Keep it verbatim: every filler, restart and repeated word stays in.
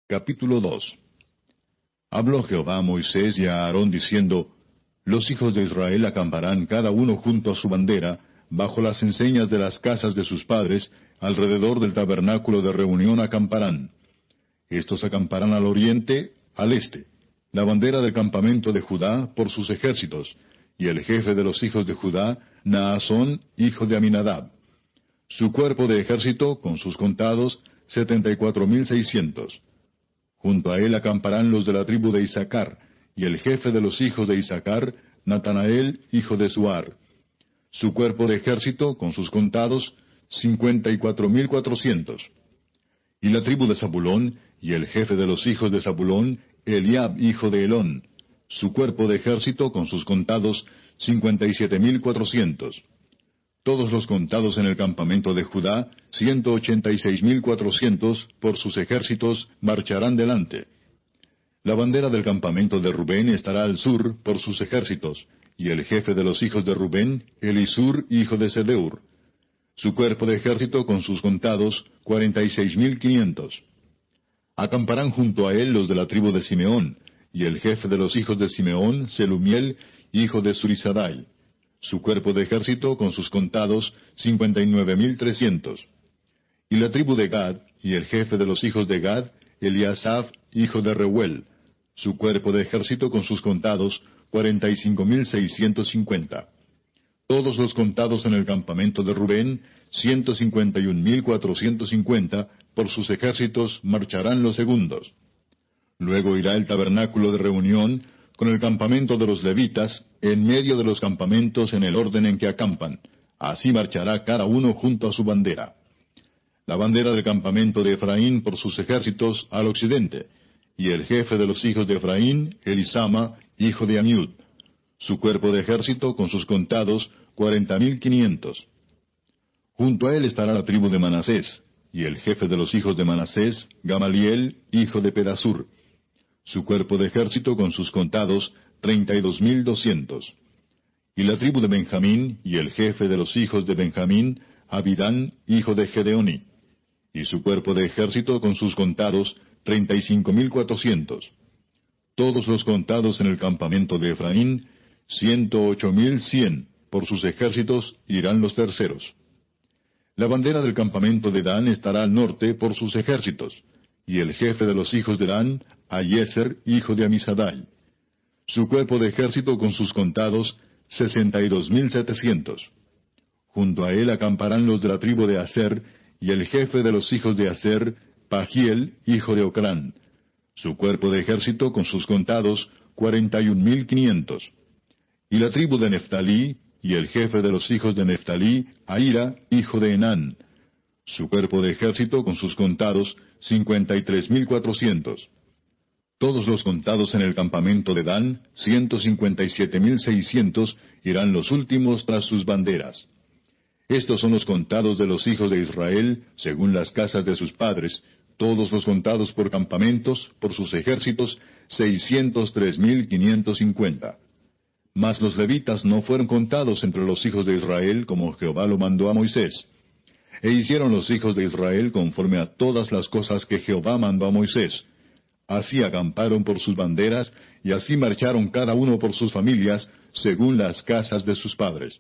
Capítulo dos. Habló Jehová a Moisés y a Aarón diciendo, Los hijos de Israel acamparán cada uno junto a su bandera, bajo las enseñas de las casas de sus padres, alrededor del tabernáculo de reunión acamparán. Estos acamparán al oriente, al este, la bandera del campamento de Judá por sus ejércitos, y el jefe de los hijos de Judá, Naasón, hijo de Aminadab. Su cuerpo de ejército, con sus contados, setenta y cuatro mil seiscientos. Junto a él acamparán los de la tribu de Isaacar, y el jefe de los hijos de Isaacar, Natanael, hijo de Suar. Su cuerpo de ejército, con sus contados, cincuenta y cuatro mil cuatrocientos. Y la tribu de Zabulón, y el jefe de los hijos de Zabulón, Eliab, hijo de Elón. Su cuerpo de ejército, con sus contados, cincuenta y siete mil cuatrocientos. Todos los contados en el campamento de Judá, ciento ochenta y seis mil cuatrocientos, por sus ejércitos, marcharán delante. La bandera del campamento de Rubén estará al sur, por sus ejércitos, y el jefe de los hijos de Rubén, Elisur, hijo de Sedeur. Su cuerpo de ejército con sus contados, cuarenta y seis mil quinientos. Acamparán junto a él los de la tribu de Simeón, y el jefe de los hijos de Simeón, Selumiel, hijo de Surisadai. Su cuerpo de ejército con sus contados, cincuenta y nueve mil trescientos. Y la tribu de Gad, y el jefe de los hijos de Gad, Eliasaf, hijo de Reuel. Su cuerpo de ejército con sus contados, cuarenta y cinco mil seiscientos cincuenta. Todos los contados en el campamento de Rubén, ciento cincuenta y un mil cuatrocientos cincuenta, por sus ejércitos marcharán los segundos. Luego irá el tabernáculo de reunión, con el campamento de los levitas, en medio de los campamentos en el orden en que acampan. Así marchará cada uno junto a su bandera. La bandera del campamento de Efraín por sus ejércitos al occidente, y el jefe de los hijos de Efraín, Elisama, hijo de Amiud. Su cuerpo de ejército con sus contados, cuarenta mil quinientos. Junto a él estará la tribu de Manasés, y el jefe de los hijos de Manasés, Gamaliel, hijo de Pedasur. Su cuerpo de ejército con sus contados, treinta y dos mil doscientos. Y la tribu de Benjamín, y el jefe de los hijos de Benjamín, Abidán, hijo de Gedeoni. Y su cuerpo de ejército con sus contados, treinta y cinco mil cuatrocientos. Todos los contados en el campamento de Efraín, ciento ocho mil cien, por sus ejércitos irán los terceros. La bandera del campamento de Dan estará al norte por sus ejércitos, y el jefe de los hijos de Dan, Ayeser, hijo de Amisadai. Su cuerpo de ejército con sus contados, sesenta y dos mil setecientos. Junto a él acamparán los de la tribu de Aser, y el jefe de los hijos de Aser, Pagiel, hijo de Ocrán. Su cuerpo de ejército con sus contados, cuarenta y un mil quinientos. Y la tribu de Neftalí, y el jefe de los hijos de Neftalí, Ahira, hijo de Enán. Su cuerpo de ejército con sus contados, cincuenta y tres mil cuatrocientos. Todos los contados en el campamento de Dan, ciento cincuenta y siete mil seiscientos, irán los últimos tras sus banderas. Estos son los contados de los hijos de Israel, según las casas de sus padres, todos los contados por campamentos, por sus ejércitos, seiscientos tres mil quinientos cincuenta. Mas los levitas no fueron contados entre los hijos de Israel, como Jehová lo mandó a Moisés. E hicieron los hijos de Israel conforme a todas las cosas que Jehová mandó a Moisés. Así acamparon por sus banderas, y así marcharon cada uno por sus familias, según las casas de sus padres.